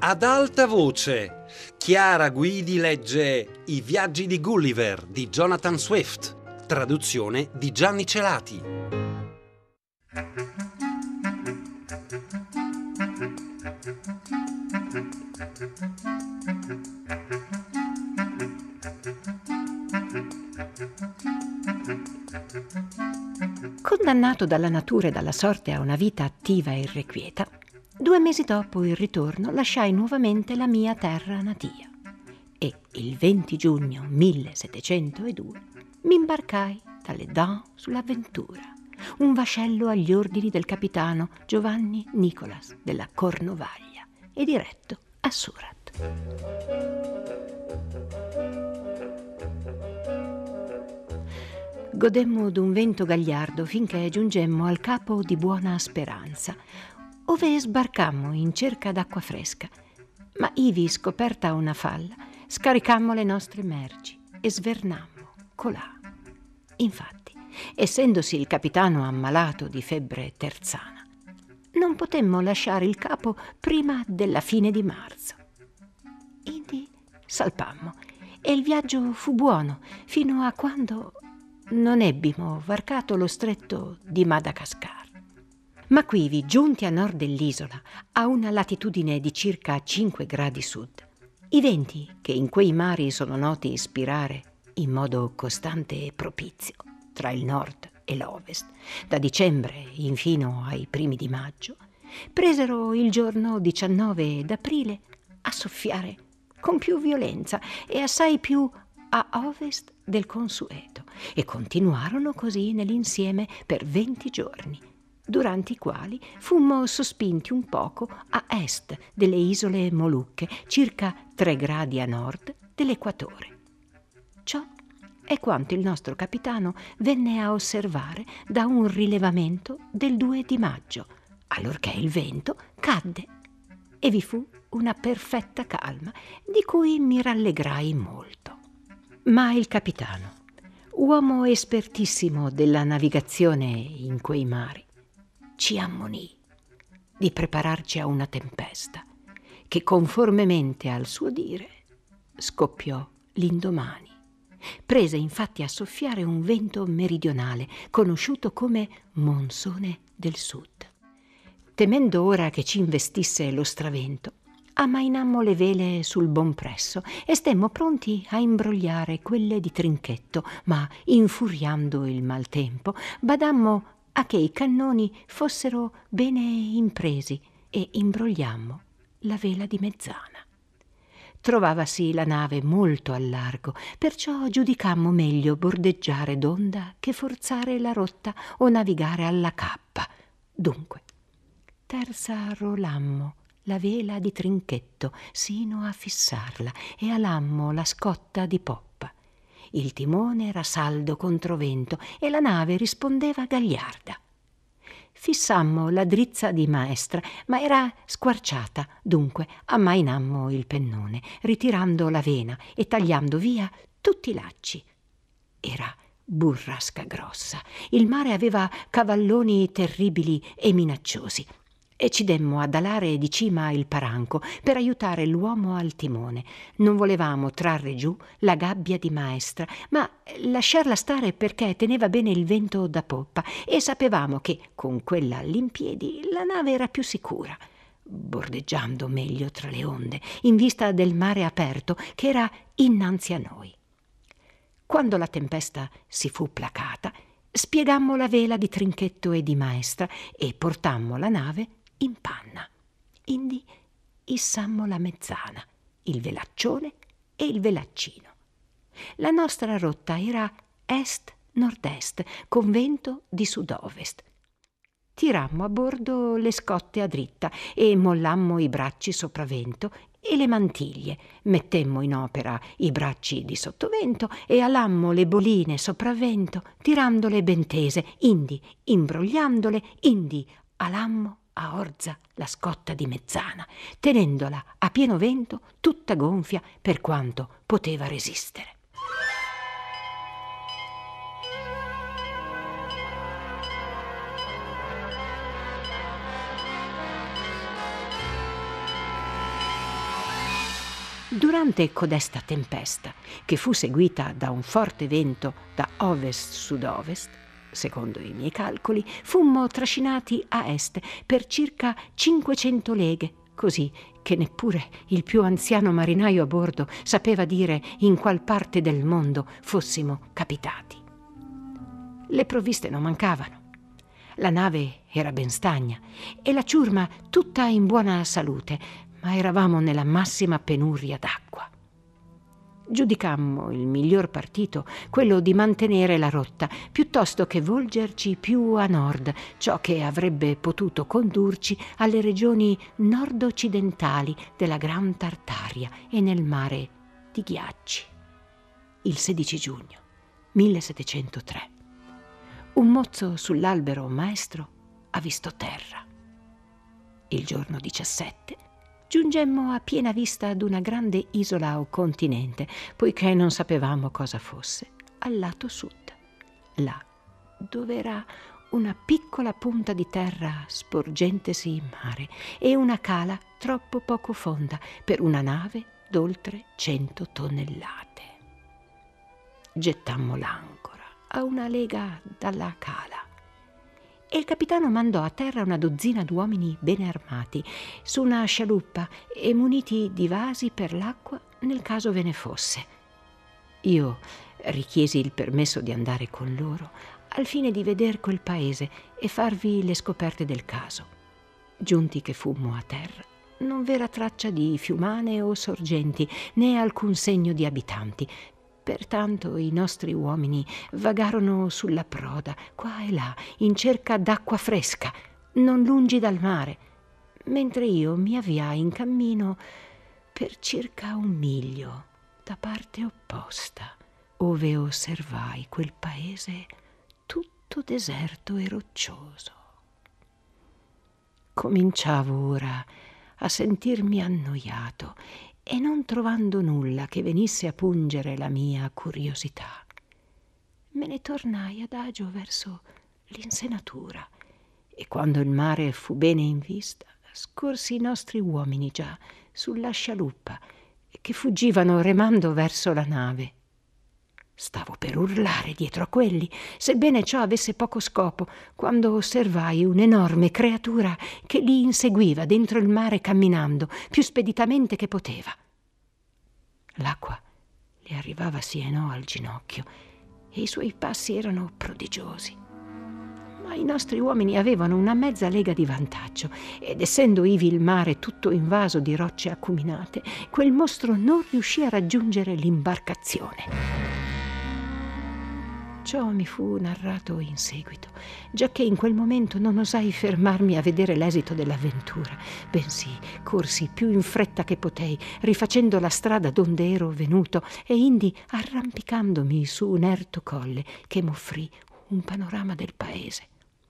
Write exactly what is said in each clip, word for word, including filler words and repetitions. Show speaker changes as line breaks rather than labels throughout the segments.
Ad alta voce, Chiara Guidi legge I viaggi di Gulliver di Jonathan Swift, traduzione di Gianni Celati.
Condannato dalla natura e dalla sorte a una vita attiva e irrequieta, due mesi dopo il ritorno lasciai nuovamente la mia terra natia e il venti giugno millesettecentodue mi imbarcai dalle Dents sull'Avventura, un vascello agli ordini del capitano Giovanni Nicolas della Cornovaglia e diretto a Surat. Godemmo d'un vento gagliardo finché giungemmo al capo di Buona Speranza, ove sbarcammo in cerca d'acqua fresca, ma ivi scoperta una falla, scaricammo le nostre merci e svernammo colà. Infatti, essendosi il capitano ammalato di febbre terzana, non potemmo lasciare il capo prima della fine di marzo. Indi salpammo e il viaggio fu buono fino a quando non ebbimo varcato lo stretto di Madagascar. Ma quivi, giunti a nord dell'isola, a una latitudine di circa cinque gradi sud, i venti, che in quei mari sono noti ispirare in modo costante e propizio tra il nord e l'ovest, da dicembre infino ai primi di maggio, presero il giorno diciannove d'aprile a soffiare con più violenza e assai più a ovest del consueto, e continuarono così nell'insieme per venti giorni, durante i quali fummo sospinti un poco a est delle isole Molucche, circa tre gradi a nord dell'equatore. Ciò è quanto il nostro capitano venne a osservare da un rilevamento del due di maggio, allorché il vento cadde e vi fu una perfetta calma, di cui mi rallegrai molto. Ma il capitano, uomo espertissimo della navigazione in quei mari, ci ammonì di prepararci a una tempesta che, conformemente al suo dire, scoppiò l'indomani. Prese infatti a soffiare un vento meridionale conosciuto come monsone del sud. Temendo ora che ci investisse lo stravento, ammainammo le vele sul bon presso e stemmo pronti a imbrogliare quelle di trinchetto, ma infuriando il maltempo badammo a che i cannoni fossero bene impresi e imbrogliammo la vela di mezzana. Trovavasi la nave molto al largo, perciò giudicammo meglio bordeggiare d'onda che forzare la rotta o navigare alla cappa. Dunque, terza rolammo la vela di trinchetto sino a fissarla e alammo la scotta di poppa. Il timone era saldo controvento e la nave rispondeva gagliarda. Fissammo la drizza di maestra, ma era squarciata, dunque ammainammo il pennone, ritirando la vena e tagliando via tutti i lacci. Era burrasca grossa, il mare aveva cavalloni terribili e minacciosi, e ci demmo ad alare di cima il paranco per aiutare l'uomo al timone. Non volevamo trarre giù la gabbia di maestra, ma lasciarla stare perché teneva bene il vento da poppa e sapevamo che con quella all'impiedi la nave era più sicura, bordeggiando meglio tra le onde in vista del mare aperto che era innanzi a noi. Quando la tempesta si fu placata, spiegammo la vela di trinchetto e di maestra e portammo la nave in panna. Indi issammo la mezzana, il velaccione e il velaccino. La nostra rotta era est-nord-est, con vento di sud-ovest. Tirammo a bordo le scotte a dritta e mollammo i bracci sopravvento e le mantiglie, mettemmo in opera i bracci di sottovento e alammo le boline sopravvento, tirandole ben tese, indi imbrogliandole, indi alammo a orza la scotta di mezzana, tenendola a pieno vento tutta gonfia per quanto poteva resistere. Durante codesta tempesta, che fu seguita da un forte vento da ovest-sud-ovest, secondo i miei calcoli, fummo trascinati a est per circa cinquecento leghe, così che neppure il più anziano marinaio a bordo sapeva dire in qual parte del mondo fossimo capitati. Le provviste non mancavano. La nave era ben stagna e la ciurma tutta in buona salute, ma eravamo nella massima penuria d'acqua. Giudicammo il miglior partito quello di mantenere la rotta, piuttosto che volgerci più a nord, ciò che avrebbe potuto condurci alle regioni nord-occidentali della Gran Tartaria e nel mare di ghiacci. Il sedici giugno millesettecentotre. Un mozzo sull'albero maestro ha visto terra. Il giorno diciassette giungemmo a piena vista ad una grande isola o continente, poiché non sapevamo cosa fosse, al lato sud, là dove era una piccola punta di terra sporgentesi in mare e una cala troppo poco fonda per una nave d'oltre cento tonnellate. Gettammo l'ancora a una lega dalla cala e il capitano mandò a terra una dozzina d'uomini bene armati su una scialuppa e muniti di vasi per l'acqua nel caso ve ne fosse. Io richiesi il permesso di andare con loro al fine di veder quel paese e farvi le scoperte del caso. Giunti che fummo a terra, non v'era traccia di fiumane o sorgenti né alcun segno di abitanti. Pertanto i nostri uomini vagarono sulla proda, qua e là, in cerca d'acqua fresca, non lungi dal mare, mentre io mi avviai in cammino per circa un miglio da parte opposta, ove osservai quel paese tutto deserto e roccioso. Cominciavo ora a sentirmi annoiato e non trovando nulla che venisse a pungere la mia curiosità, me ne tornai adagio verso l'insenatura e quando il mare fu bene in vista, scorsi i nostri uomini già sulla scialuppa che fuggivano remando verso la nave. Stavo per urlare dietro a quelli, sebbene ciò avesse poco scopo, quando osservai un'enorme creatura che li inseguiva dentro il mare camminando più speditamente che poteva. L'acqua le arrivava sì e no al ginocchio e i suoi passi erano prodigiosi. Ma i nostri uomini avevano una mezza lega di vantaggio ed essendo ivi il mare tutto invaso di rocce acuminate, quel mostro non riuscì a raggiungere l'imbarcazione. Ciò mi fu narrato in seguito, giacché in quel momento non osai fermarmi a vedere l'esito dell'avventura, bensì corsi più in fretta che potei, rifacendo la strada donde ero venuto e indi arrampicandomi su un erto colle che m'offrì un panorama del paese.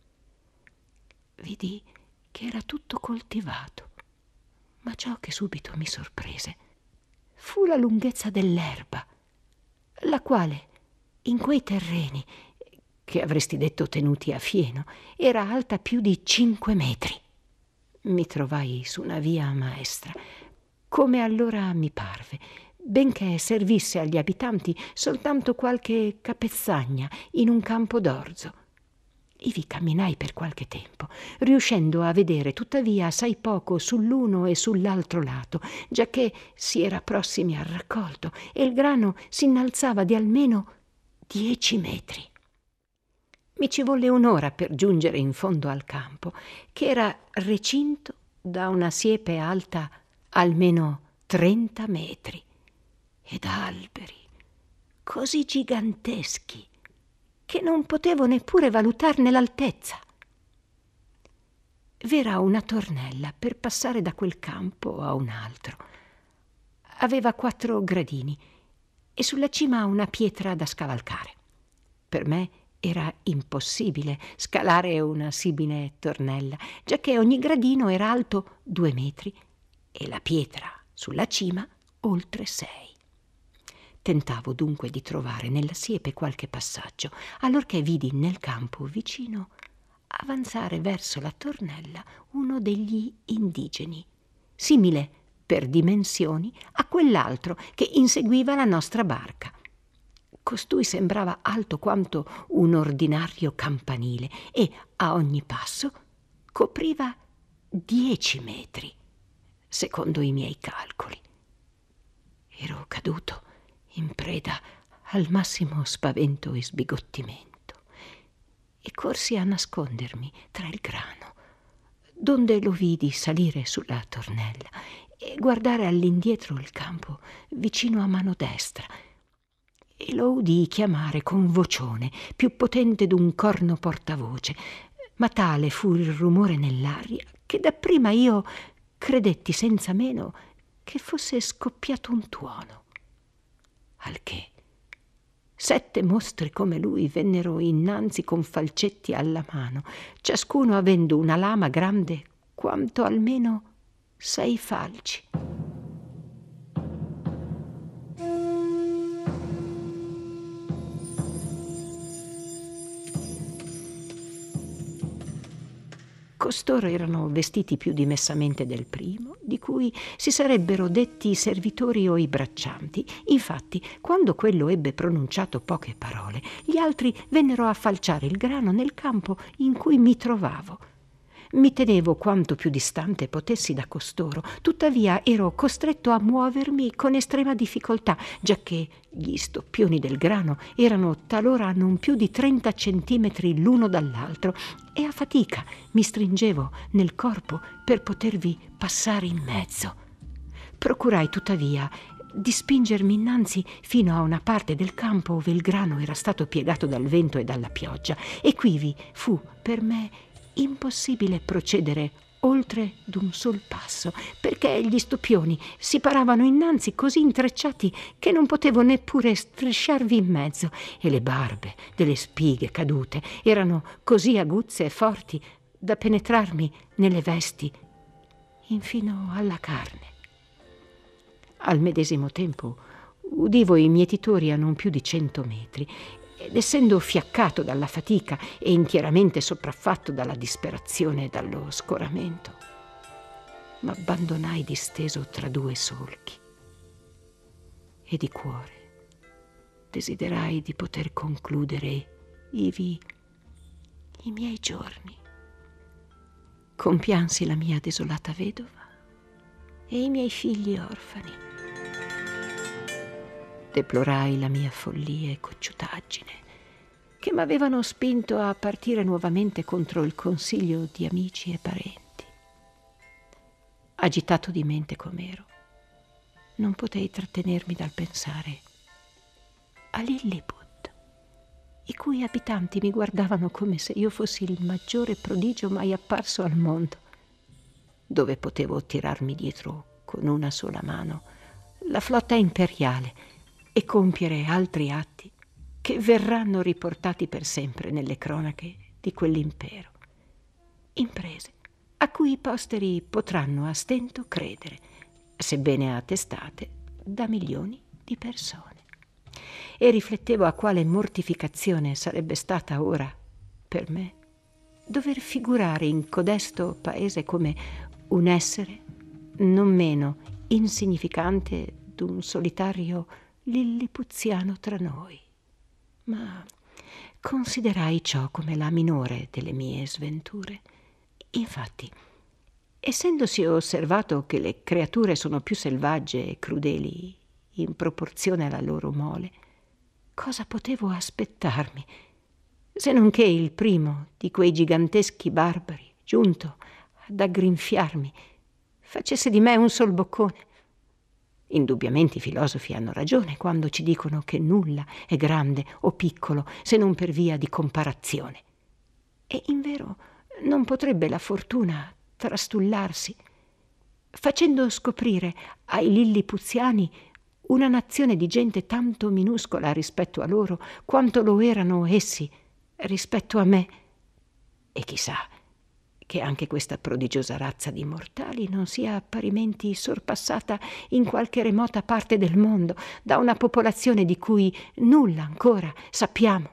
Vidi che era tutto coltivato, ma ciò che subito mi sorprese fu la lunghezza dell'erba, la quale in quei terreni, che avresti detto tenuti a fieno, era alta più di cinque metri. Mi trovai su una via maestra, come allora mi parve, benché servisse agli abitanti soltanto qualche capezzagna in un campo d'orzo. Ivi camminai per qualche tempo, riuscendo a vedere tuttavia assai poco sull'uno e sull'altro lato, giacché si era prossimi al raccolto e il grano si innalzava di almeno dieci metri. Mi ci volle un'ora per giungere in fondo al campo, che era recinto da una siepe alta almeno trenta metri ed alberi così giganteschi che non potevo neppure valutarne l'altezza. V'era una tornella per passare da quel campo a un altro. Aveva quattro gradini e sulla cima una pietra da scavalcare. Per me era impossibile scalare una simile tornella, giacché ogni gradino era alto due metri e la pietra sulla cima oltre sei. Tentavo dunque di trovare nella siepe qualche passaggio, allorché vidi nel campo vicino avanzare verso la tornella uno degli indigeni, simile per dimensioni a quell'altro che inseguiva la nostra barca. Costui sembrava alto quanto un ordinario campanile e a ogni passo copriva dieci metri, secondo i miei calcoli. Ero caduto in preda al massimo spavento e sbigottimento e corsi a nascondermi tra il grano, donde lo vidi salire sulla tornella e guardare all'indietro il campo vicino a mano destra, e lo udii chiamare con vocione più potente d'un corno portavoce, ma tale fu il rumore nell'aria che dapprima io credetti senza meno che fosse scoppiato un tuono. Al che sette mostri come lui vennero innanzi con falcetti alla mano, ciascuno avendo una lama grande quanto almeno sei falci. Costoro erano vestiti più dimessamente del primo, di cui si sarebbero detti i servitori o i braccianti. Infatti, quando quello ebbe pronunciato poche parole, gli altri vennero a falciare il grano nel campo in cui mi trovavo. Mi tenevo quanto più distante potessi da costoro, tuttavia ero costretto a muovermi con estrema difficoltà, giacché gli stoppioni del grano erano talora non più di trenta centimetri l'uno dall'altro e a fatica mi stringevo nel corpo per potervi passare in mezzo. Procurai tuttavia di spingermi innanzi fino a una parte del campo ove il grano era stato piegato dal vento e dalla pioggia, e quivi fu per me impossibile procedere oltre d'un sol passo, perché gli stoppioni si paravano innanzi così intrecciati che non potevo neppure strisciarvi in mezzo, e le barbe delle spighe cadute erano così aguzze e forti da penetrarmi nelle vesti infino alla carne. Al medesimo tempo udivo i mietitori a non più di cento metri, ed essendo fiaccato dalla fatica e intieramente sopraffatto dalla disperazione e dallo scoramento, m'abbandonai disteso tra due solchi e di cuore desiderai di poter concludere ivi i miei giorni. Compiansi la mia desolata vedova e i miei figli orfani. Deplorai la mia follia e cocciutaggine, che m'avevano spinto a partire nuovamente contro il consiglio di amici e parenti. Agitato di mente com'ero, non potei trattenermi dal pensare a Lilliput, i cui abitanti mi guardavano come se io fossi il maggiore prodigio mai apparso al mondo, dove potevo tirarmi dietro con una sola mano la flotta imperiale e compiere altri atti che verranno riportati per sempre nelle cronache di quell'impero. Imprese a cui i posteri potranno a stento credere, sebbene attestate da milioni di persone. E riflettevo a quale mortificazione sarebbe stata ora per me dover figurare in codesto paese come un essere non meno insignificante d'un solitario lillipuziano tra noi. Ma considerai ciò come la minore delle mie sventure. Infatti, essendosi osservato che le creature sono più selvagge e crudeli in proporzione alla loro mole, cosa potevo aspettarmi, se non che il primo di quei giganteschi barbari, giunto ad aggrinfiarmi, facesse di me un sol boccone? Indubbiamente i filosofi hanno ragione quando ci dicono che nulla è grande o piccolo se non per via di comparazione. E invero non potrebbe la fortuna trastullarsi, facendo scoprire ai lillipuziani una nazione di gente tanto minuscola rispetto a loro quanto lo erano essi rispetto a me. E chissà che anche questa prodigiosa razza di mortali non sia parimenti sorpassata in qualche remota parte del mondo da una popolazione di cui nulla ancora sappiamo.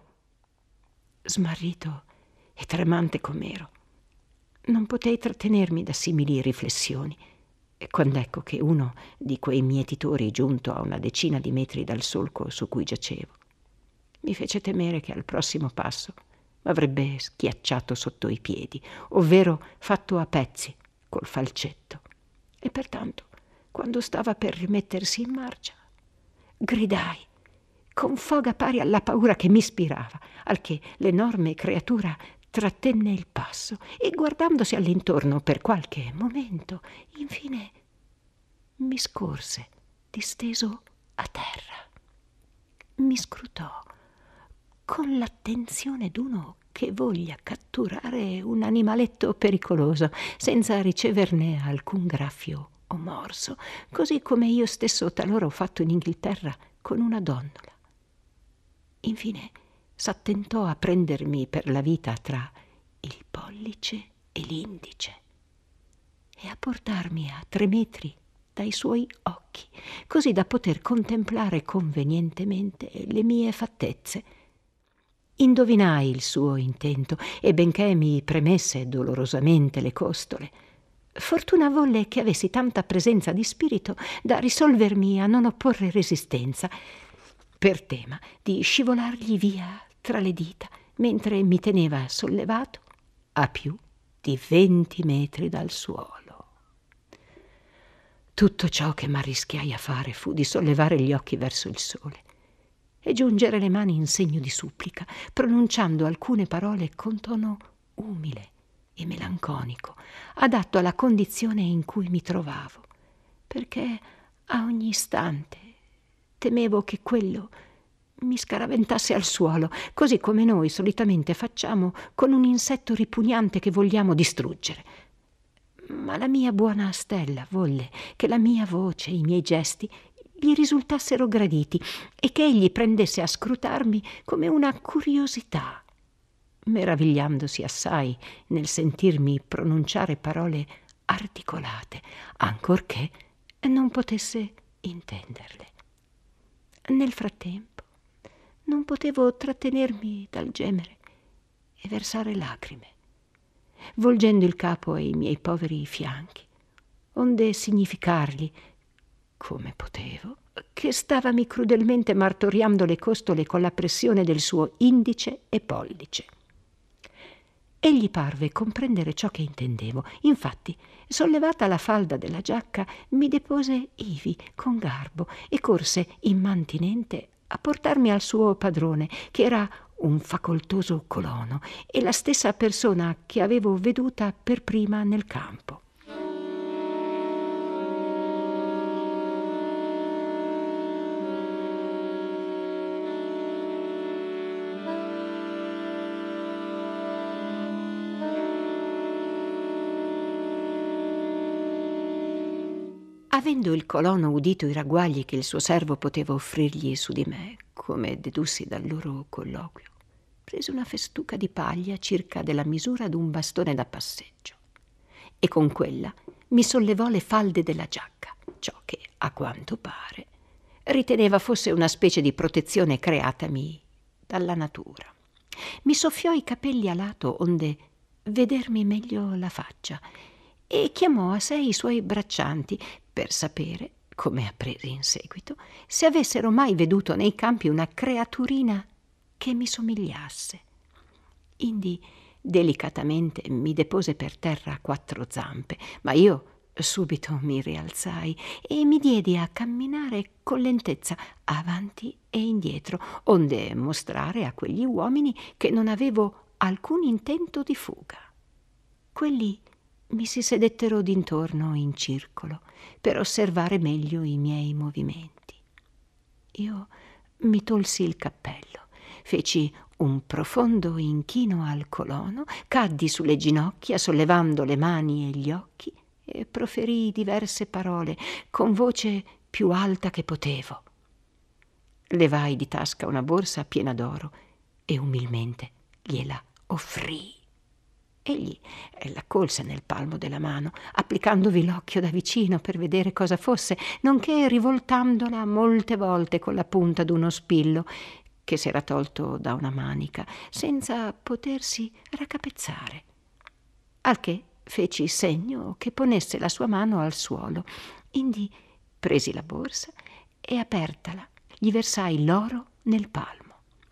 Smarrito e tremante com'ero, non potei trattenermi da simili riflessioni E quand'ecco che uno di quei mietitori, giunto a una decina di metri dal solco su cui giacevo, mi fece temere che al prossimo passo m'avrebbe schiacciato sotto i piedi, ovvero fatto a pezzi col falcetto. E pertanto, quando stava per rimettersi in marcia, gridai con foga pari alla paura che mi ispirava, al che l'enorme creatura trattenne il passo e, guardandosi all'intorno per qualche momento, infine mi scorse disteso a terra. Mi scrutò con l'attenzione d'uno che voglia catturare un animaletto pericoloso senza riceverne alcun graffio o morso, così come io stesso talora ho fatto in Inghilterra con una donnola. Infine s'attentò a prendermi per la vita tra il pollice e l'indice e a portarmi a tre metri dai suoi occhi, così da poter contemplare convenientemente le mie fattezze. Indovinai il suo intento e, benché mi premesse dolorosamente le costole, fortuna volle che avessi tanta presenza di spirito da risolvermi a non opporre resistenza, per tema di scivolargli via tra le dita, mentre mi teneva sollevato a più di venti metri dal suolo. Tutto ciò che m'arrischiai a fare fu di sollevare gli occhi verso il sole e giungere le mani in segno di supplica, pronunciando alcune parole con tono umile e melanconico, adatto alla condizione in cui mi trovavo, perché a ogni istante temevo che quello mi scaraventasse al suolo, così come noi solitamente facciamo con un insetto ripugnante che vogliamo distruggere. Ma la mia buona Stella volle che la mia voce e i miei gesti gli risultassero graditi e che egli prendesse a scrutarmi come una curiosità, meravigliandosi assai nel sentirmi pronunciare parole articolate, ancorché non potesse intenderle. Nel frattempo non potevo trattenermi dal gemere e versare lacrime, volgendo il capo ai miei poveri fianchi, onde significargli, come potevo, che stavami crudelmente martoriando le costole con la pressione del suo indice e pollice. Egli parve comprendere ciò che intendevo. Infatti, sollevata la falda della giacca, mi depose ivi con garbo e corse immantinente a portarmi al suo padrone, che era un facoltoso colono e la stessa persona che avevo veduta per prima nel campo. Avendo il colono udito i ragguagli che il suo servo poteva offrirgli su di me, come dedussi dal loro colloquio, prese una festuca di paglia circa della misura d'un bastone da passeggio e con quella mi sollevò le falde della giacca, ciò che, a quanto pare, riteneva fosse una specie di protezione creatami dalla natura. Mi soffiò i capelli a lato onde vedermi meglio la faccia e chiamò a sé i suoi braccianti per sapere, come appresi in seguito, se avessero mai veduto nei campi una creaturina che mi somigliasse. Indi delicatamente mi depose per terra a quattro zampe, ma io subito mi rialzai e mi diedi a camminare con lentezza avanti e indietro, onde mostrare a quegli uomini che non avevo alcun intento di fuga. Quelli mi si sedettero d'intorno in circolo per osservare meglio i miei movimenti. Io mi tolsi il cappello, feci un profondo inchino al colono, caddi sulle ginocchia sollevando le mani e gli occhi e proferii diverse parole con voce più alta che potevo. Levai di tasca una borsa piena d'oro e umilmente gliela offrii. Egli la colse nel palmo della mano, applicandovi l'occhio da vicino per vedere cosa fosse, nonché rivoltandola molte volte con la punta d'uno spillo che s'era tolto da una manica, senza potersi raccapezzare. Al che Feci segno che ponesse la sua mano al suolo, indi presi la borsa e, apertala, gli versai l'oro nel palmo.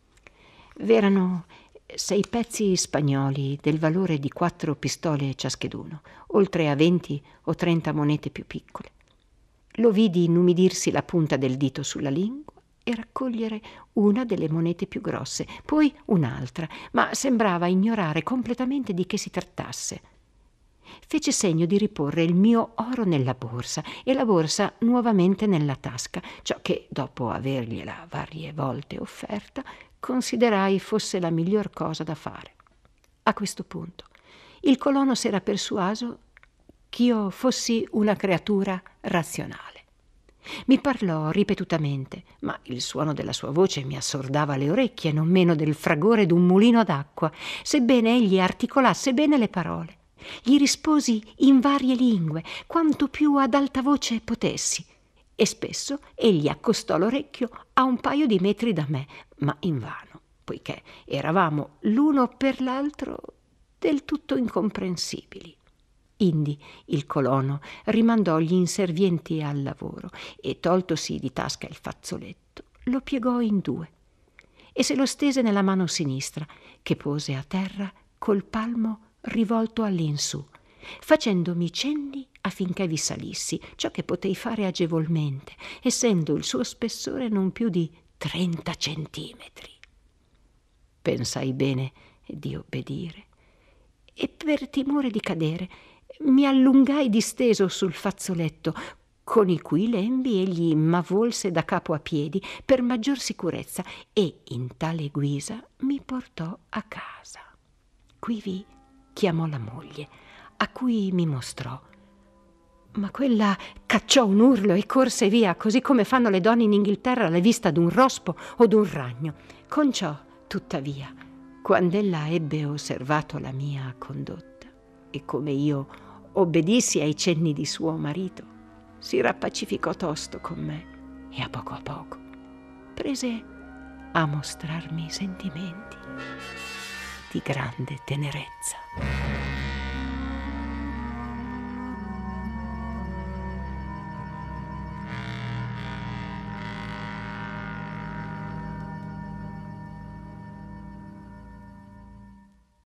V'erano sei pezzi spagnoli del valore di quattro pistole ciascheduno, oltre a venti o trenta monete più piccole. Lo vidi inumidirsi la punta del dito sulla lingua e raccogliere una delle monete più grosse, poi un'altra, ma sembrava ignorare completamente di che si trattasse. Fece segno di riporre il mio oro nella borsa e la borsa nuovamente nella tasca, ciò che, dopo avergliela varie volte offerta, considerai fosse la miglior cosa da fare. A questo punto il colono s'era persuaso ch'io fossi una creatura razionale. Mi parlò ripetutamente, ma il suono della sua voce mi assordava le orecchie non meno del fragore d'un mulino d'acqua, sebbene egli articolasse bene le parole. Gli risposi in varie lingue, quanto più ad alta voce potessi, e spesso egli accostò l'orecchio a un paio di metri da me, ma invano, poiché eravamo l'uno per l'altro del tutto incomprensibili. Indi il colono rimandò gli inservienti al lavoro e, toltosi di tasca il fazzoletto, lo piegò in due e se lo stese nella mano sinistra, che pose a terra col palmo rivolto all'insù, facendomi cenni affinché vi salissi, ciò che potei fare agevolmente, essendo il suo spessore non più di trenta centimetri. Pensai bene di obbedire e, per timore di cadere, mi allungai disteso sul fazzoletto, con i cui lembi egli m'avvolse da capo a piedi per maggior sicurezza e in tale guisa mi portò a casa. Quivi chiamò la moglie, a cui mi mostrò, ma quella cacciò un urlo e corse via, così come fanno le donne in Inghilterra alla vista d'un rospo o d'un ragno. Conciò, tuttavia, quand'ella ebbe osservato la mia condotta e come io obbedissi ai cenni di suo marito, si rappacificò tosto con me e a poco a poco prese a mostrarmi sentimenti di grande tenerezza.